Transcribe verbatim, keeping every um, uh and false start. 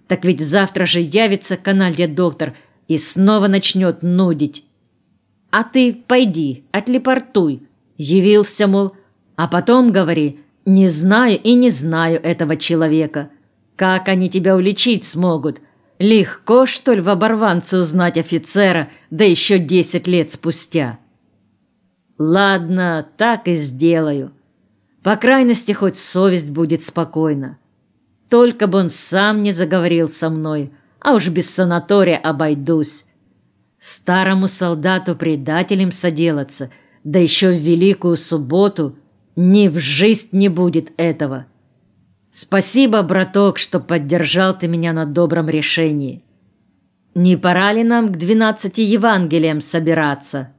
Так ведь завтра же явится каналья-доктор и снова начнет нудить. А ты пойди, отлепортуй. Явился, мол, а потом говори: не знаю и не знаю этого человека. Как они тебя уличить смогут? Легко, что ли, в оборванце узнать офицера, да еще десять лет спустя? Ладно, так и сделаю. По крайности, хоть совесть будет спокойна. Только бы он сам не заговорил со мной, а уж без санатория обойдусь. Старому солдату предателем соделаться, да еще в Великую Субботу, ни в жизнь не будет этого. Спасибо, браток, что поддержал ты меня на добром решении. Не пора ли нам к двенадцати Евангелиям собираться?»